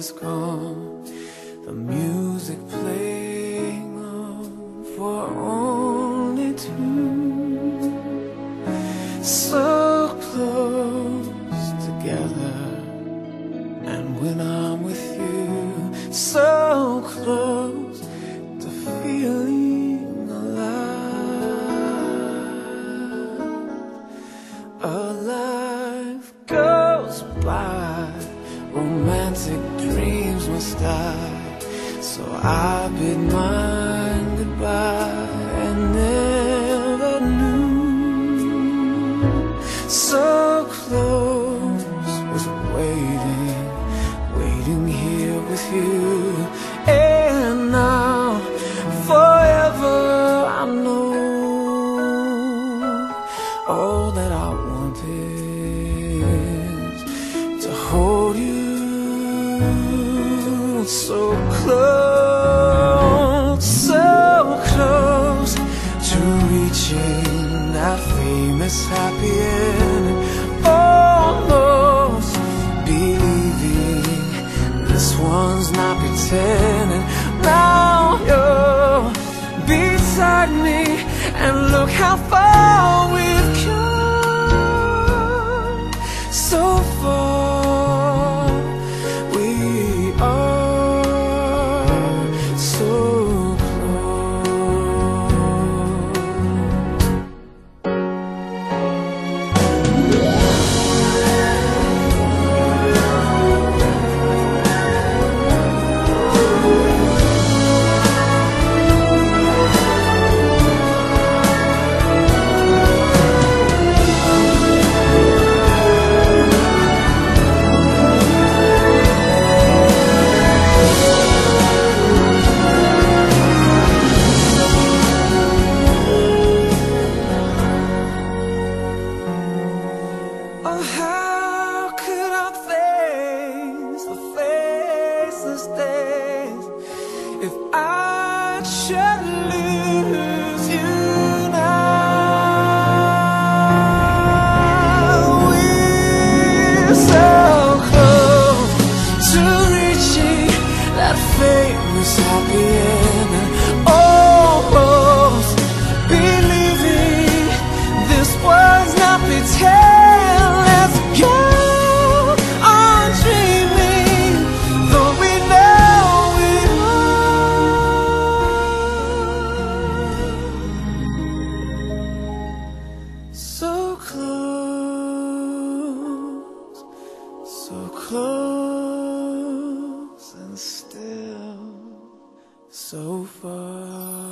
is gone, the music playing on for only two, so close together. And when I'm with you, so close to feeling alive. A life goes by, romantic dreams must die, so I bid mine goodbye and never knew. So close was waiting here with you, and now forever I know all that I want is to hold you so close to reaching that famous happy end. Almost believing this one's not pretending. Now you're beside me, and look how far we've come. So far we are so oh, how could I face the faceless days if I should lose you now? We're so close to reaching that famous happy end, almost believing this was not pretend. So close and still so far.